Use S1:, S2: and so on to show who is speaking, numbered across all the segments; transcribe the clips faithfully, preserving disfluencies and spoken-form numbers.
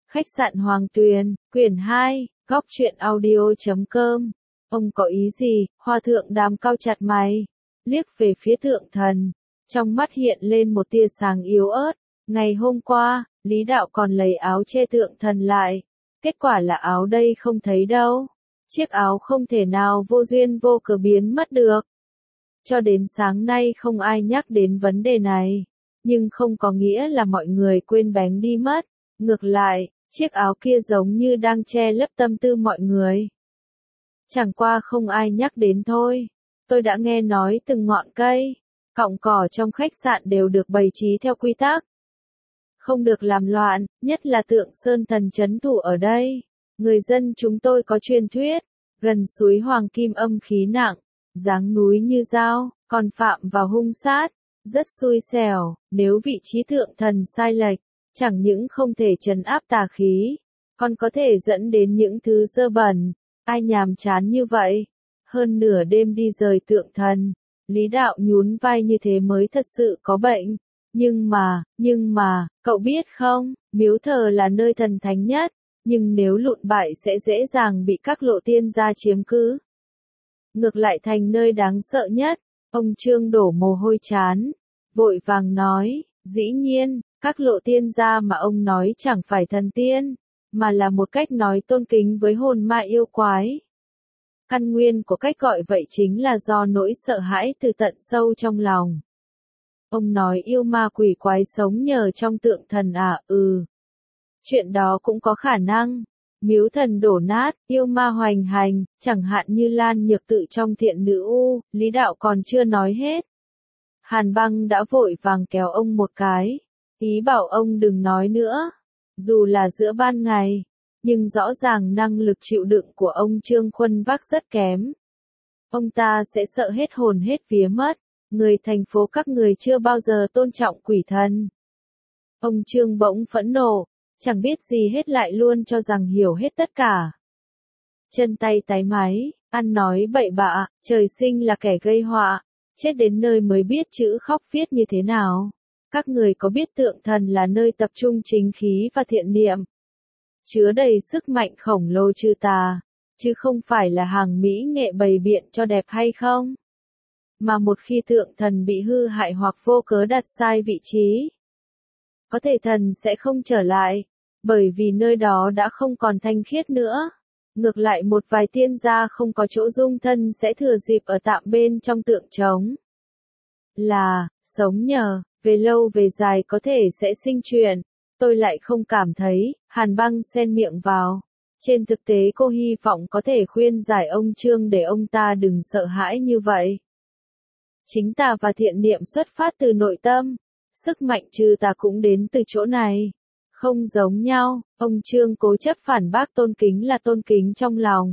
S1: Khách sạn Hoàng Tuyền, quyển hai, góc truyện audio chấm com. Ông có ý gì? Hoa thượng đàm cau chặt mày, liếc về phía Thượng Thần, trong mắt hiện lên một tia sáng yếu ớt. Ngày hôm qua, Lý Đạo còn lấy áo che Thượng Thần lại, kết quả là áo đây không thấy đâu. Chiếc áo không thể nào vô duyên vô cớ biến mất được. Cho đến sáng nay không ai nhắc đến vấn đề này, nhưng không có nghĩa là mọi người quên bén đi mất. Ngược lại, chiếc áo kia giống như đang che lấp tâm tư mọi người. Chẳng qua không ai nhắc đến thôi. Tôi đã nghe nói từng ngọn cây, cọng cỏ trong khách sạn đều được bày trí theo quy tắc. Không được làm loạn, nhất là Tượng Sơn Thần trấn thủ ở đây. Người dân chúng tôi có truyền thuyết, gần suối Hoàng Kim âm khí nặng, dáng núi như dao, còn phạm vào hung sát. Rất xui xẻo, nếu vị trí Thượng Thần sai lệch, chẳng những không thể trấn áp tà khí, còn có thể dẫn đến những thứ dơ bẩn. Ai nhàm chán như vậy? Hơn nửa đêm đi rời Tượng Thần. Lý Đạo nhún vai như thế mới thật sự có bệnh. Nhưng mà, nhưng mà, cậu biết không, miếu thờ là nơi thần thánh nhất, nhưng nếu lụn bại sẽ dễ dàng bị các lộ tiên gia chiếm cứ. Ngược lại thành nơi đáng sợ nhất. Ông Trương đổ mồ hôi chán, vội vàng nói, dĩ nhiên, các lộ tiên gia mà ông nói chẳng phải thần tiên, mà là một cách nói tôn kính với hồn ma yêu quái. Căn nguyên của cách gọi vậy chính là do nỗi sợ hãi từ tận sâu trong lòng. Ông nói yêu ma quỷ quái sống nhờ trong Tượng Thần à? Ừ. Chuyện đó cũng có khả năng. Miếu thần đổ nát, yêu ma hoành hành, chẳng hạn như Lan Nhược Tự trong Thiện Nữ U. Lý Đạo còn chưa nói hết. Hàn Băng đã vội vàng kéo ông một cái, ý bảo ông đừng nói nữa. Dù là giữa ban ngày, nhưng rõ ràng năng lực chịu đựng của ông Trương Khuân Vác rất kém. Ông ta sẽ sợ hết hồn hết vía mất. Người thành phố các người chưa bao giờ tôn trọng quỷ thần. Ông Trương bỗng phẫn nộ, chẳng biết gì hết lại luôn cho rằng hiểu hết tất cả. Chân tay tái máy, ăn nói bậy bạ, trời sinh là kẻ gây họa, chết đến nơi mới biết chữ khóc viết như thế nào. Các người có biết Tượng Thần là nơi tập trung chính khí và thiện niệm, chứa đầy sức mạnh khổng lồ trừ tà, chứ không phải là hàng mỹ nghệ bày biện cho đẹp hay không? Mà một khi Tượng Thần bị hư hại hoặc vô cớ đặt sai vị trí, có thể thần sẽ không trở lại, bởi vì nơi đó đã không còn thanh khiết nữa. Ngược lại một vài tiên gia không có chỗ dung thân sẽ thừa dịp ở tạm bên trong tượng trống. Là, sống nhờ, về lâu về dài có thể sẽ sinh chuyện. Tôi lại không cảm thấy. Hàn Băng xen miệng vào. Trên thực tế cô hy vọng có thể khuyên giải ông Trương để ông ta đừng sợ hãi như vậy. Chính tà và thiện niệm xuất phát từ nội tâm. Sức mạnh trừ tà cũng đến từ chỗ này. Không giống nhau, ông Trương cố chấp phản bác tôn kính là tôn kính trong lòng.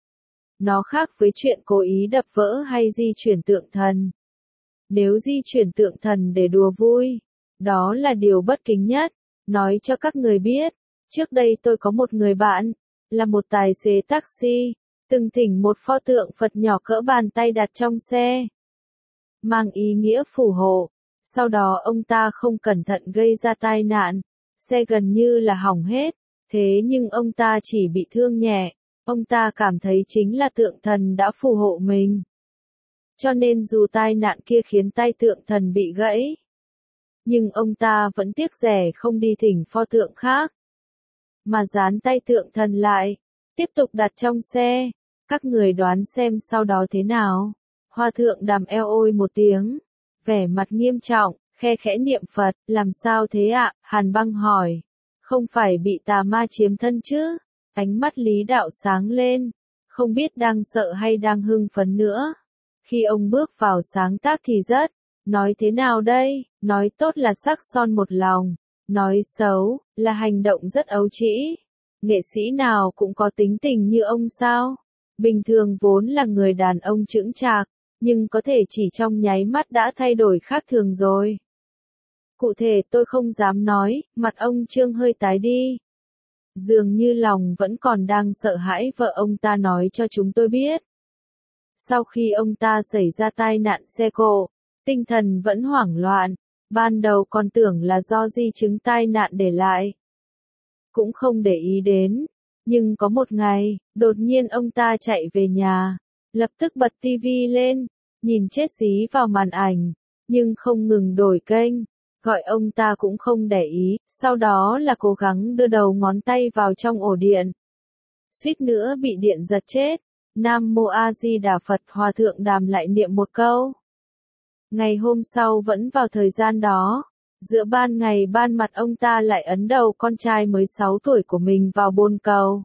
S1: Nó khác với chuyện cố ý đập vỡ hay di chuyển Tượng Thần. Nếu di chuyển Tượng Thần để đùa vui, đó là điều bất kính nhất. Nói cho các người biết, trước đây tôi có một người bạn, là một tài xế taxi, từng thỉnh một pho tượng Phật nhỏ cỡ bàn tay đặt trong xe, mang ý nghĩa phù hộ. Sau đó ông ta không cẩn thận gây ra tai nạn, xe gần như là hỏng hết, thế nhưng ông ta chỉ bị thương nhẹ, ông ta cảm thấy chính là Tượng Thần đã phù hộ mình. Cho nên dù tai nạn kia khiến tay Tượng Thần bị gãy, nhưng ông ta vẫn tiếc rẻ không đi thỉnh pho tượng khác, mà dán tay Tượng Thần lại, tiếp tục đặt trong xe. Các người đoán xem sau đó thế nào? Hoa thượng đàm eo ôi một tiếng, vẻ mặt nghiêm trọng, khe khẽ niệm Phật. Làm sao thế ạ? Hàn Băng hỏi. Không phải bị tà ma chiếm thân chứ? Ánh mắt Lý Đạo sáng lên, không biết đang sợ hay đang hưng phấn nữa. Khi ông bước vào sáng tác thì rất, nói thế nào đây? Nói tốt là sắc son một lòng, nói xấu là hành động rất ấu trĩ. Nghệ sĩ nào cũng có tính tình như ông sao? Bình thường vốn là người đàn ông chững chạc, nhưng có thể chỉ trong nháy mắt đã thay đổi khác thường rồi. Cụ thể tôi không dám nói. Mặt ông Trương hơi tái đi. Dường như lòng vẫn còn đang sợ hãi vợ ông ta nói cho chúng tôi biết. Sau khi ông ta xảy ra tai nạn xe cộ, tinh thần vẫn hoảng loạn, ban đầu còn tưởng là do di chứng tai nạn để lại. cũng không để ý đến. Nhưng có một ngày, đột nhiên ông ta chạy về nhà, lập tức bật tivi lên, nhìn chết dí vào màn ảnh, nhưng không ngừng đổi kênh, gọi ông ta cũng không để ý, sau đó là cố gắng đưa đầu ngón tay vào trong ổ điện. Suýt nữa bị điện giật chết. Nam Mô A Di Đà Phật, Hòa thượng Đàm lại niệm một câu. Ngày hôm sau vẫn vào thời gian đó, giữa ban ngày ban mặt ông ta lại ấn đầu con trai mới sáu tuổi của mình vào bồn cầu.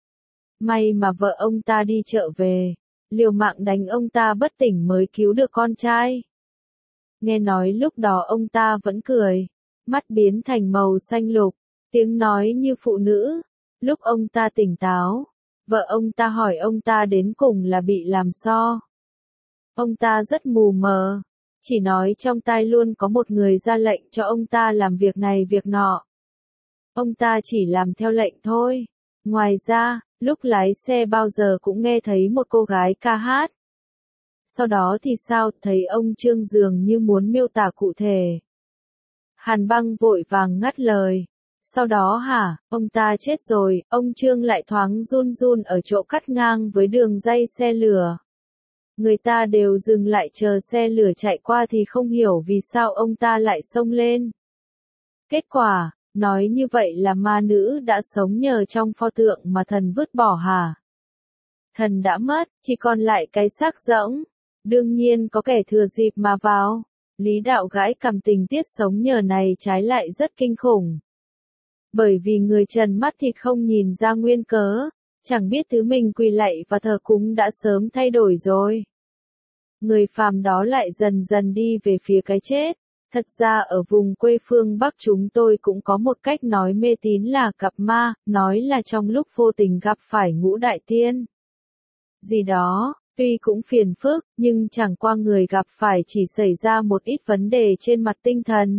S1: May mà vợ ông ta đi chợ về, liều mạng đánh ông ta bất tỉnh mới cứu được con trai. Nghe nói lúc đó ông ta vẫn cười, mắt biến thành màu xanh lục, tiếng nói như phụ nữ. Lúc ông ta tỉnh táo, vợ ông ta hỏi ông ta đến cùng là bị làm sao. Ông ta rất mù mờ, chỉ nói trong tai luôn có một người ra lệnh cho ông ta làm việc này việc nọ. Ông ta chỉ làm theo lệnh thôi. Ngoài ra, lúc lái xe bao giờ cũng nghe thấy một cô gái ca hát. Sau đó thì sao, thấy ông Trương dường như muốn miêu tả cụ thể. Hàn Băng vội vàng ngắt lời. Sau đó hả, ông ta chết rồi, ông Trương lại thoáng run run ở chỗ cắt ngang với đường ray xe lửa. Người ta đều dừng lại chờ xe lửa chạy qua thì không hiểu vì sao ông ta lại xông lên. Kết quả, nói như vậy là ma nữ đã sống nhờ trong pho tượng mà thần vứt bỏ hả? Thần đã mất, chỉ còn lại cái xác rỗng. Đương nhiên có kẻ thừa dịp mà vào. Lý Đạo gãi cằm, tình tiết sống nhờ này trái lại rất kinh khủng. Bởi vì người trần mắt thịt không nhìn ra nguyên cớ, chẳng biết thứ mình quỳ lạy và thờ cúng đã sớm thay đổi rồi. Người phàm đó lại dần dần đi về phía cái chết. Thật ra ở vùng quê phương Bắc chúng tôi cũng có một cách nói mê tín là gặp ma, nói là trong lúc vô tình gặp phải ngũ đại tiên. Gì đó, tuy cũng phiền phức, nhưng chẳng qua người gặp phải chỉ xảy ra một ít vấn đề trên mặt tinh thần.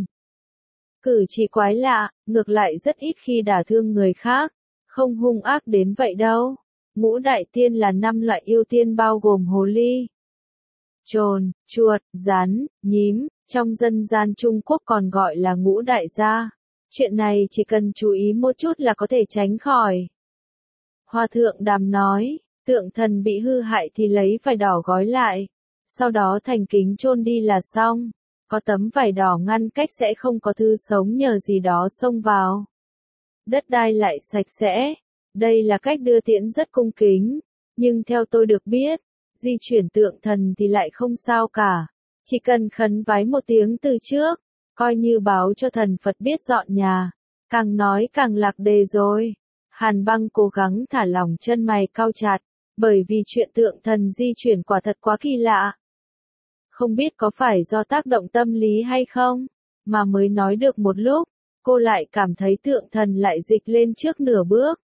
S1: Cử chỉ quái lạ, ngược lại rất ít khi đả thương người khác, không hung ác đến vậy đâu. Ngũ đại tiên là năm loại yêu tiên bao gồm hồ ly, trồn, chuột, rắn, nhím, trong dân gian Trung Quốc còn gọi là ngũ đại gia. Chuyện này chỉ cần chú ý một chút là có thể tránh khỏi. Hòa thượng Đàm nói, tượng thần bị hư hại thì lấy vải đỏ gói lại, sau đó thành kính chôn đi là xong. Có tấm vải đỏ ngăn cách sẽ không có thứ sống nhờ gì đó xông vào. Đất đai lại sạch sẽ. Đây là cách đưa tiễn rất cung kính. Nhưng theo tôi được biết, di chuyển tượng thần thì lại không sao cả. Chỉ cần khấn vái một tiếng từ trước, coi như báo cho thần Phật biết dọn nhà. Càng nói càng lạc đề rồi. Hàn Băng cố gắng thả lỏng chân mày cau chặt, bởi vì chuyện tượng thần di chuyển quả thật quá kỳ lạ. Không biết có phải do tác động tâm lý hay không, mà mới nói được một lúc, cô lại cảm thấy tượng thần lại dịch lên trước nửa bước.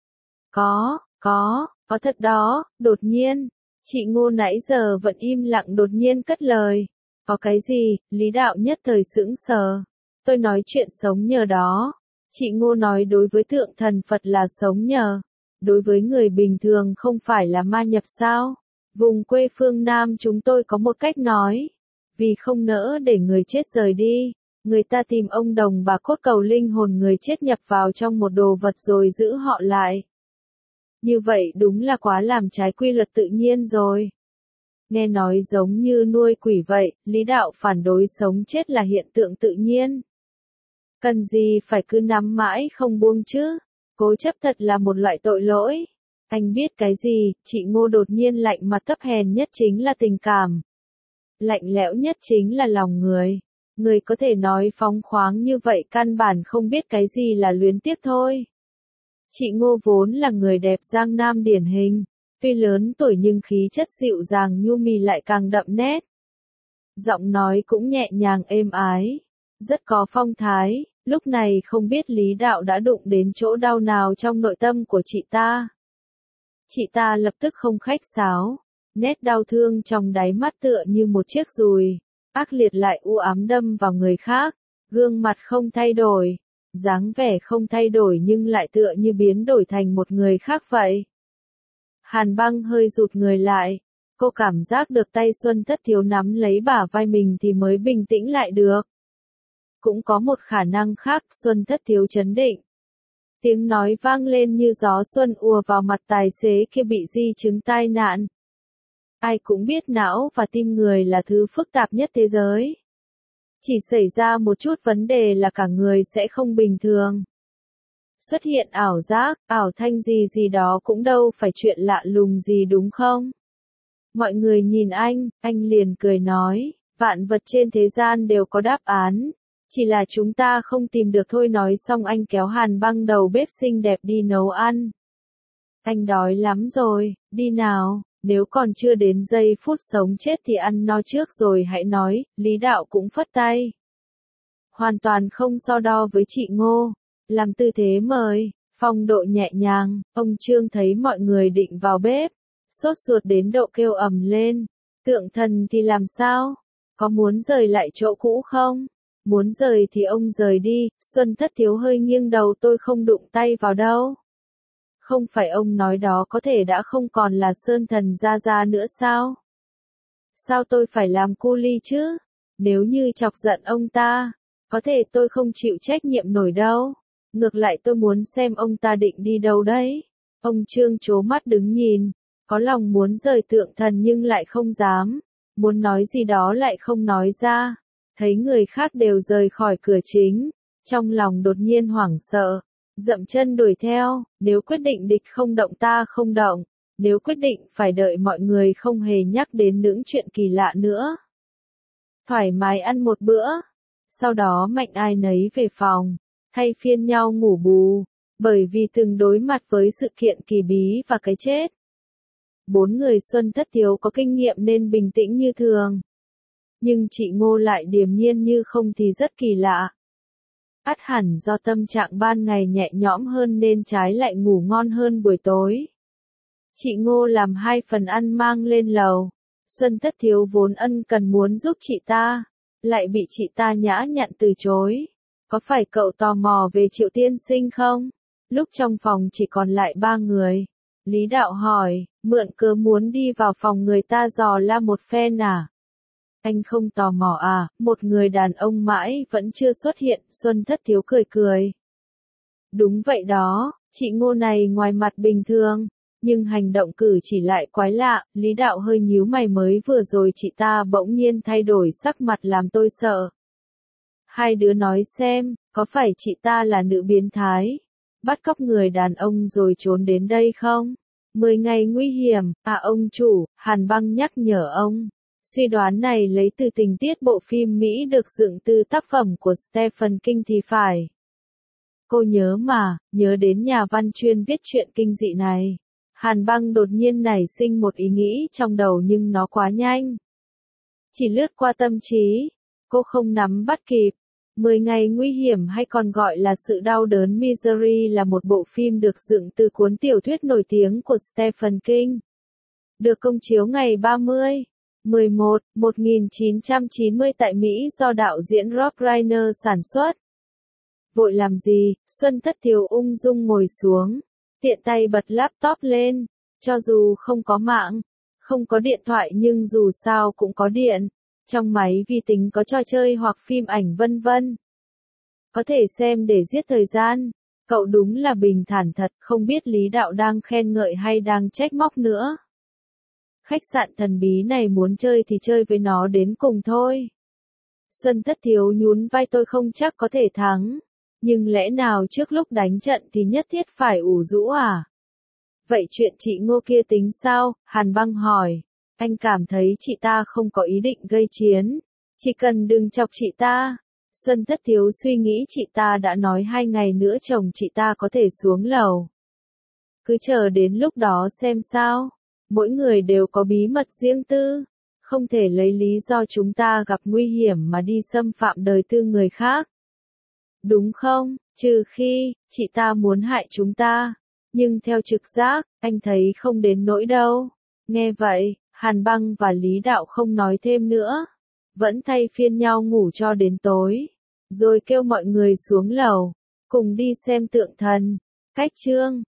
S1: Có, có, có thật đó, đột nhiên, chị Ngô nãy giờ vẫn im lặng đột nhiên cất lời. Có cái gì, Lý Đạo nhất thời sững sờ. Tôi nói chuyện sống nhờ đó. Chị Ngô nói đối với tượng thần Phật là sống nhờ. Đối với người bình thường không phải là ma nhập sao? Vùng quê phương Nam chúng tôi có một cách nói. Vì không nỡ để người chết rời đi, người ta tìm ông đồng bà cốt cầu linh hồn người chết nhập vào trong một đồ vật rồi giữ họ lại. Như vậy đúng là quá làm trái quy luật tự nhiên rồi. Nghe nói giống như nuôi quỷ vậy, Lý Đạo phản đối sống chết là hiện tượng tự nhiên. Cần gì phải cứ nắm mãi không buông chứ? Cố chấp thật là một loại tội lỗi. Anh biết cái gì, chị Ngô đột nhiên lạnh mặt, thấp hèn nhất chính là tình cảm. Lạnh lẽo nhất chính là lòng người. Người có thể nói phóng khoáng như vậy căn bản không biết cái gì là luyến tiếc thôi. Chị Ngô vốn là người đẹp Giang Nam điển hình. Tuy lớn tuổi nhưng khí chất dịu dàng nhu mì lại càng đậm nét. Giọng nói cũng nhẹ nhàng êm ái. Rất có phong thái. Lúc này không biết Lý Đạo đã đụng đến chỗ đau nào trong nội tâm của chị ta. Chị ta lập tức không khách sáo. Nét đau thương trong đáy mắt tựa như một chiếc dùi. Ác liệt lại u ám đâm vào người khác. Gương mặt không thay đổi. Dáng vẻ không thay đổi nhưng lại tựa như biến đổi thành một người khác vậy. Hàn Băng hơi rụt người lại. Cô cảm giác được tay Xuân Thất Thiếu nắm lấy bả vai mình thì mới bình tĩnh lại được. Cũng có một khả năng khác, Xuân Thất Thiếu chấn định. Tiếng nói vang lên như gió xuân ùa vào mặt tài xế kia bị di chứng tai nạn. Ai cũng biết não và tim người là thứ phức tạp nhất thế giới. Chỉ xảy ra một chút vấn đề là cả người sẽ không bình thường. Xuất hiện ảo giác, ảo thanh gì gì đó cũng đâu phải chuyện lạ lùng gì đúng không? Mọi người nhìn anh, anh liền cười nói, vạn vật trên thế gian đều có đáp án, chỉ là chúng ta không tìm được thôi. Nói xong anh kéo Hàn Băng đầu bếp xinh đẹp đi nấu ăn. Anh đói lắm rồi, đi nào, nếu còn chưa đến giây phút sống chết thì ăn no trước rồi hãy nói. Lý Đạo cũng phất tay. Hoàn toàn không so đo với chị Ngô, làm tư thế mời, phong độ nhẹ nhàng. Ông Trương thấy mọi người định vào bếp, sốt ruột đến độ kêu ầm lên. Tượng Thần thì làm sao? Có muốn rời lại chỗ cũ không? Muốn rời thì ông rời đi. Xuân Thất Thiếu hơi nghiêng đầu, tôi không đụng tay vào đâu. Không phải ông nói đó có thể đã không còn là Sơn Thần Gia Gia nữa sao? Sao tôi phải làm cu ly chứ? Nếu như chọc giận ông ta, có thể tôi không chịu trách nhiệm nổi đâu. Ngược lại tôi muốn xem ông ta định đi đâu đấy. Ông Trương trố mắt đứng nhìn, có lòng muốn rời Tượng Thần nhưng lại không dám. Muốn nói gì đó lại không nói ra. Thấy người khác đều rời khỏi cửa chính, trong lòng đột nhiên hoảng sợ. Dậm chân đuổi theo, nếu quyết định địch không động ta không động, nếu quyết định phải đợi mọi người không hề nhắc đến những chuyện kỳ lạ nữa. Thoải mái ăn một bữa, sau đó mạnh ai nấy về phòng, thay phiên nhau ngủ bù, bởi vì từng đối mặt với sự kiện kỳ bí và cái chết. Bốn người Xuân Thất Thiếu có kinh nghiệm nên bình tĩnh như thường. Nhưng chị Ngô lại điềm nhiên như không thì rất kỳ lạ. Ắt hẳn do tâm trạng ban ngày nhẹ nhõm hơn nên trái lại ngủ ngon hơn buổi tối. Chị Ngô làm hai phần ăn mang lên lầu. Xuân Thất Thiếu vốn ân cần muốn giúp chị ta, lại bị chị ta nhã nhặn từ chối. Có phải cậu tò mò về Triệu tiên sinh không? Lúc trong phòng chỉ còn lại ba người. Lý Đạo hỏi, mượn cớ muốn đi vào phòng người ta dò la một phen à? Anh không tò mò à? Một người đàn ông mãi vẫn chưa xuất hiện. Xuân Thất Thiếu cười cười. Đúng vậy đó, chị Ngô này ngoài mặt bình thường, nhưng hành động cử chỉ lại quái lạ. Lý Đạo hơi nhíu mày, mới vừa rồi chị ta bỗng nhiên thay đổi sắc mặt làm tôi sợ. Hai đứa nói xem, có phải chị ta là nữ biến thái, bắt cóc người đàn ông rồi trốn đến đây không? Mười ngày nguy hiểm, à ông chủ, Hàn Băng nhắc nhở ông. Suy đoán này lấy từ tình tiết bộ phim Mỹ được dựng từ tác phẩm của Stephen King thì phải. Cô nhớ mà, nhớ đến nhà văn chuyên viết truyện kinh dị này. Hàn Băng đột nhiên nảy sinh một ý nghĩ trong đầu nhưng nó quá nhanh. Chỉ lướt qua tâm trí, cô không nắm bắt kịp. Mười ngày nguy hiểm hay còn gọi là sự đau đớn Misery là một bộ phim được dựng từ cuốn tiểu thuyết nổi tiếng của Stephen King. Được công chiếu ngày ba mươi, mười một, một nghìn chín trăm chín mươi tại Mỹ do đạo diễn Rob Reiner sản xuất. Vội làm gì? Xuân Thất Thiếu ung dung ngồi xuống, tiện tay bật laptop lên. Cho dù không có mạng, không có điện thoại nhưng dù sao cũng có điện. Trong máy vi tính có trò chơi hoặc phim ảnh vân vân. Có thể xem để giết thời gian. Cậu đúng là bình thản thật, không biết Lý Đạo đang khen ngợi hay đang trách móc nữa. Khách sạn thần bí này muốn chơi thì chơi với nó đến cùng thôi. Xuân Thất Thiếu nhún vai, tôi không chắc có thể thắng. Nhưng lẽ nào trước lúc đánh trận thì nhất thiết phải ủ rũ à? Vậy chuyện chị Ngô kia tính sao? Hàn Băng hỏi. Anh cảm thấy chị ta không có ý định gây chiến. Chỉ cần đừng chọc chị ta. Xuân Thất Thiếu suy nghĩ chị ta đã nói hai ngày nữa chồng chị ta có thể xuống lầu. Cứ chờ đến lúc đó xem sao. Mỗi người đều có bí mật riêng tư. Không thể lấy lý do chúng ta gặp nguy hiểm mà đi xâm phạm đời tư người khác. Đúng không? Trừ khi, chị ta muốn hại chúng ta. Nhưng theo trực giác, anh thấy không đến nỗi đâu. Nghe vậy, Hàn Băng và Lý Đạo không nói thêm nữa. Vẫn thay phiên nhau ngủ cho đến tối. Rồi kêu mọi người xuống lầu. Cùng đi xem Tượng Thần. Cách chương.